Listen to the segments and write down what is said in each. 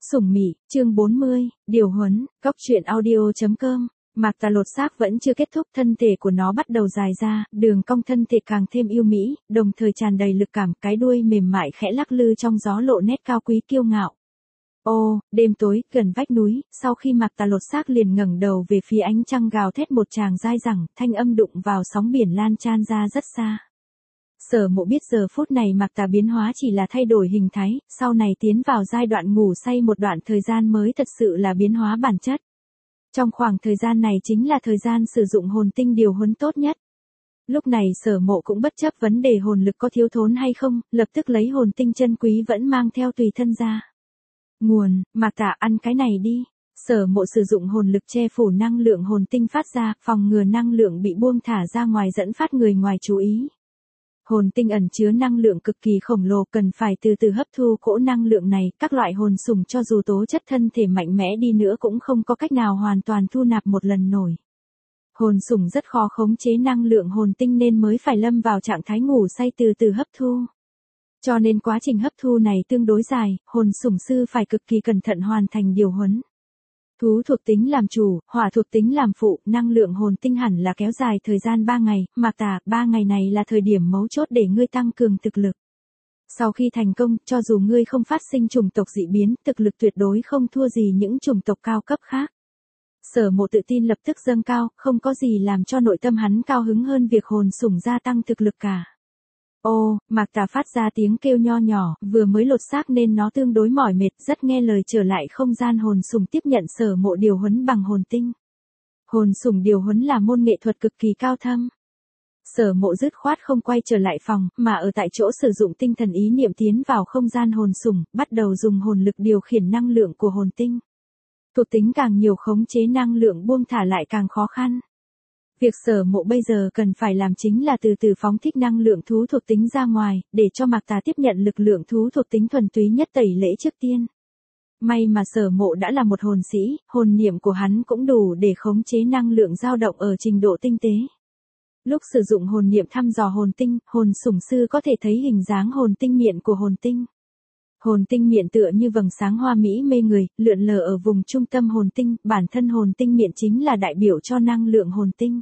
Sủng Mị, chương 40, điều huấn, góc truyện audio.com. Mạc Tà lột xác vẫn chưa kết thúc, thân thể của nó bắt đầu dài ra, đường cong thân thể càng thêm yêu mỹ, đồng thời tràn đầy lực cảm, cái đuôi mềm mại khẽ lắc lư trong gió lộ nét cao quý kiêu ngạo. Ô, đêm tối, gần vách núi, sau khi Mạc Tà lột xác liền ngẩng đầu về phía ánh trăng gào thét một tràng dai dẳng, thanh âm đụng vào sóng biển lan tràn ra rất xa. Sở Mộ biết giờ phút này Mạc Tà biến hóa chỉ là thay đổi hình thái, sau này tiến vào giai đoạn ngủ say một đoạn thời gian mới thật sự là biến hóa bản chất. Trong khoảng thời gian này chính là thời gian sử dụng hồn tinh điều huấn tốt nhất. Lúc này Sở Mộ cũng bất chấp vấn đề hồn lực có thiếu thốn hay không, lập tức lấy hồn tinh chân quý vẫn mang theo tùy thân ra. Nguồn, Mạc Tà ăn cái này đi. Sở Mộ sử dụng hồn lực che phủ năng lượng hồn tinh phát ra, phòng ngừa năng lượng bị buông thả ra ngoài dẫn phát người ngoài chú ý. Hồn tinh ẩn chứa năng lượng cực kỳ khổng lồ, cần phải từ từ hấp thu cỗ năng lượng này, các loại hồn sủng cho dù tố chất thân thể mạnh mẽ đi nữa cũng không có cách nào hoàn toàn thu nạp một lần nổi. Hồn sủng rất khó khống chế năng lượng hồn tinh nên mới phải lâm vào trạng thái ngủ say từ từ hấp thu. Cho nên quá trình hấp thu này tương đối dài, hồn sủng sư phải cực kỳ cẩn thận hoàn thành điều huấn. Thú thuộc tính làm chủ, hỏa thuộc tính làm phụ, năng lượng hồn tinh hẳn là kéo dài thời gian 3 ngày, Mạc Tà, 3 ngày này là thời điểm mấu chốt để ngươi tăng cường thực lực. Sau khi thành công, cho dù ngươi không phát sinh chủng tộc dị biến, thực lực tuyệt đối không thua gì những chủng tộc cao cấp khác. Sở Mộ tự tin lập tức dâng cao, không có gì làm cho nội tâm hắn cao hứng hơn việc hồn sủng gia tăng thực lực cả. Ô, Mạc Tà phát ra tiếng kêu nho nhỏ, vừa mới lột xác nên nó tương đối mỏi mệt, rất nghe lời trở lại không gian hồn sủng tiếp nhận Sở Mộ điều huấn bằng hồn tinh. Hồn sủng điều huấn là môn nghệ thuật cực kỳ cao thâm. Sở Mộ dứt khoát không quay trở lại phòng, mà ở tại chỗ sử dụng tinh thần ý niệm tiến vào không gian hồn sủng, bắt đầu dùng hồn lực điều khiển năng lượng của hồn tinh. Thuộc tính càng nhiều khống chế năng lượng buông thả lại càng khó khăn. Việc Sở Mộ bây giờ cần phải làm chính là từ từ phóng thích năng lượng thú thuộc tính ra ngoài, để cho Mạc Tà tiếp nhận lực lượng thú thuộc tính thuần túy nhất tẩy lễ trước tiên. May mà Sở Mộ đã là một hồn sĩ, hồn niệm của hắn cũng đủ để khống chế năng lượng dao động ở trình độ tinh tế. Lúc sử dụng hồn niệm thăm dò hồn tinh, hồn sủng sư có thể thấy hình dáng hồn tinh miệng của hồn tinh. Hồn tinh miệng tựa như vầng sáng hoa mỹ mê người, lượn lờ ở vùng trung tâm hồn tinh, bản thân hồn tinh miệng chính là đại biểu cho năng lượng hồn tinh.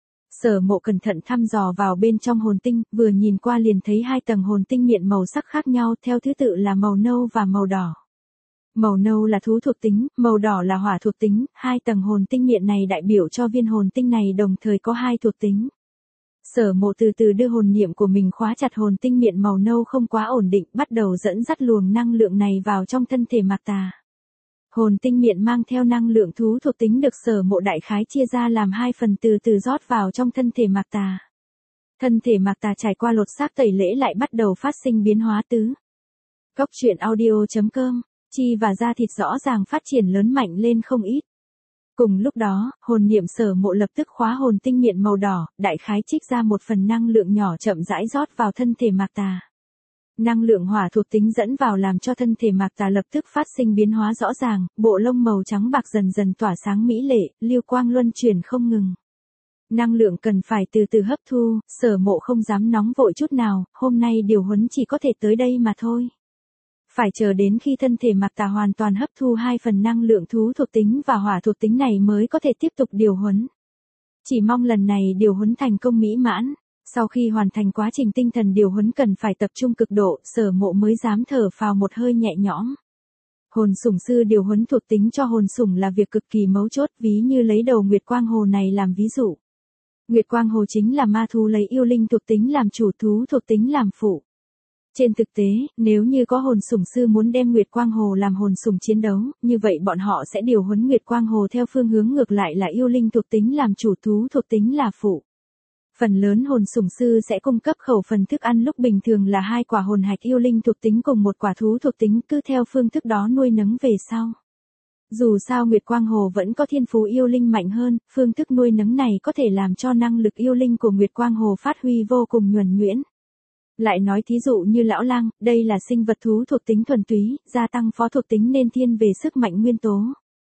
Sở Mộ cẩn thận thăm dò vào bên trong hồn tinh, vừa nhìn qua liền thấy 2 tầng hồn tinh miệng màu sắc khác nhau, theo thứ tự là màu nâu và màu đỏ. Màu nâu là thú thuộc tính, màu đỏ là hỏa thuộc tính, 2 tầng hồn tinh miệng này đại biểu cho viên hồn tinh này đồng thời có 2 thuộc tính. Sở Mộ từ từ đưa hồn niệm của mình khóa chặt hồn tinh miệng màu nâu không quá ổn định, bắt đầu dẫn dắt luồng năng lượng này vào trong thân thể Mạc Tà. Hồn tinh miệng mang theo năng lượng thú thuộc tính được Sở Mộ đại khái chia ra làm 2 phần từ từ rót vào trong thân thể Mạc Tà. Thân thể Mạc Tà trải qua lột xác tẩy lễ lại bắt đầu phát sinh biến hóa tứ. Góc truyện audio.com, chi và da thịt rõ ràng phát triển lớn mạnh lên không ít. Cùng lúc đó, hồn niệm Sở Mộ lập tức khóa hồn tinh miệng màu đỏ, đại khái trích ra một phần năng lượng nhỏ chậm rãi rót vào thân thể Mạc Tà. Năng lượng hỏa thuộc tính dẫn vào làm cho thân thể Mạc Tà lập tức phát sinh biến hóa rõ ràng, bộ lông màu trắng bạc dần dần tỏa sáng mỹ lệ, lưu quang luân chuyển không ngừng. Năng lượng cần phải từ từ hấp thu, Sở Mộ không dám nóng vội chút nào, hôm nay điều huấn chỉ có thể tới đây mà thôi. Phải chờ đến khi thân thể Mạc Tà hoàn toàn hấp thu 2 phần năng lượng thú thuộc tính và hỏa thuộc tính này mới có thể tiếp tục điều huấn. Chỉ mong lần này điều huấn thành công mỹ mãn. Sau khi hoàn thành quá trình tinh thần điều huấn cần phải tập trung cực độ, Sở Mộ mới dám thở phào một hơi nhẹ nhõm. Hồn sủng sư điều huấn thuộc tính cho hồn sủng là việc cực kỳ mấu chốt, ví như lấy đầu Nguyệt Quang Hồ này làm ví dụ. Nguyệt Quang Hồ chính là ma thú lấy yêu linh thuộc tính làm chủ, thú thuộc tính làm phụ. Trên thực tế, nếu như có hồn sủng sư muốn đem Nguyệt Quang Hồ làm hồn sủng chiến đấu, như vậy bọn họ sẽ điều huấn Nguyệt Quang Hồ theo phương hướng ngược lại là yêu linh thuộc tính làm chủ, thú thuộc tính là phụ. Phần lớn hồn sủng sư sẽ cung cấp khẩu phần thức ăn lúc bình thường là 2 quả hồn hạch yêu linh thuộc tính cùng 1 quả thú thuộc tính, cứ theo phương thức đó nuôi nấng về sau. Dù sao Nguyệt Quang Hồ vẫn có thiên phú yêu linh mạnh hơn, phương thức nuôi nấng này có thể làm cho năng lực yêu linh của Nguyệt Quang Hồ phát huy vô cùng nhuần nhuyễn. Lại nói thí dụ như lão lang, đây là sinh vật thú thuộc tính thuần túy, gia tăng phó thuộc tính nên thiên về sức mạnh nguyên tố.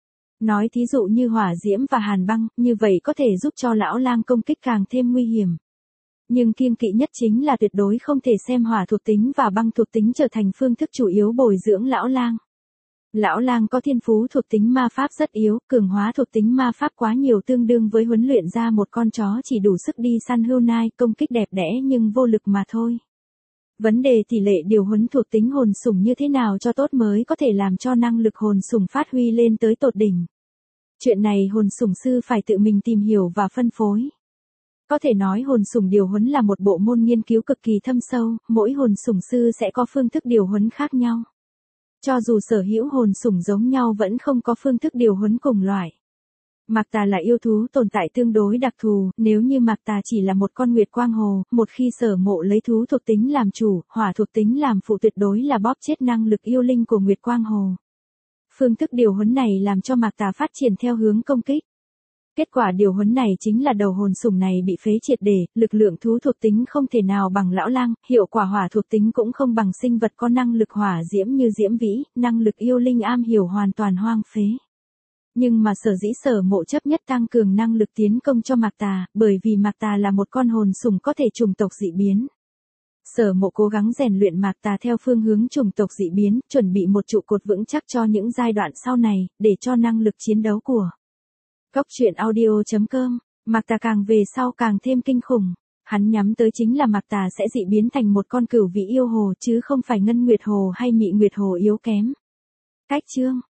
Nói thí dụ như hỏa diễm và hàn băng, như vậy có thể giúp cho lão lang công kích càng thêm nguy hiểm. Nhưng kiêng kỵ nhất chính là tuyệt đối không thể xem hỏa thuộc tính và băng thuộc tính trở thành phương thức chủ yếu bồi dưỡng lão lang. Lão lang có thiên phú thuộc tính ma pháp rất yếu, cường hóa thuộc tính ma pháp quá nhiều tương đương với huấn luyện ra một con chó chỉ đủ sức đi săn hươu nai, công kích đẹp đẽ nhưng vô lực mà thôi. Vấn đề tỷ lệ điều huấn thuộc tính hồn sủng như thế nào cho tốt mới có thể làm cho năng lực hồn sủng phát huy lên tới tột đỉnh. Chuyện này hồn sủng sư phải tự mình tìm hiểu và phân phối. Có thể nói hồn sủng điều huấn là một bộ môn nghiên cứu cực kỳ thâm sâu, mỗi hồn sủng sư sẽ có phương thức điều huấn khác nhau. Cho dù sở hữu hồn sủng giống nhau vẫn không có phương thức điều huấn cùng loại. Mạc Tà là yêu thú tồn tại tương đối đặc thù, nếu như Mạc Tà chỉ là một con nguyệt quang hồ, một khi Sở Mộ lấy thú thuộc tính làm chủ, hỏa thuộc tính làm phụ tuyệt đối là bóp chết năng lực yêu linh của nguyệt quang hồ. Phương thức điều huấn này làm cho Mạc Tà phát triển theo hướng công kích. Kết quả điều huấn này chính là đầu hồn sủng này bị phế triệt để, lực lượng thú thuộc tính không thể nào bằng lão lang, hiệu quả hỏa thuộc tính cũng không bằng sinh vật có năng lực hỏa diễm như Diễm Vĩ, năng lực yêu linh am hiểu hoàn toàn hoang phế. Nhưng mà sở dĩ Sở Mộ chấp nhất tăng cường năng lực tiến công cho Mạc Tà, bởi vì Mạc Tà là một con hồn sủng có thể chủng tộc dị biến. Sở Mộ cố gắng rèn luyện Mạc Tà theo phương hướng chủng tộc dị biến, chuẩn bị một trụ cột vững chắc cho những giai đoạn sau này, để cho năng lực chiến đấu của Cốc truyện audio.com, Mạc Tà càng về sau càng thêm kinh khủng. Hắn nhắm tới chính là Mạc Tà sẽ dị biến thành một con cửu vĩ yêu hồ chứ không phải ngân nguyệt hồ hay mị nguyệt hồ yếu kém. Cách chương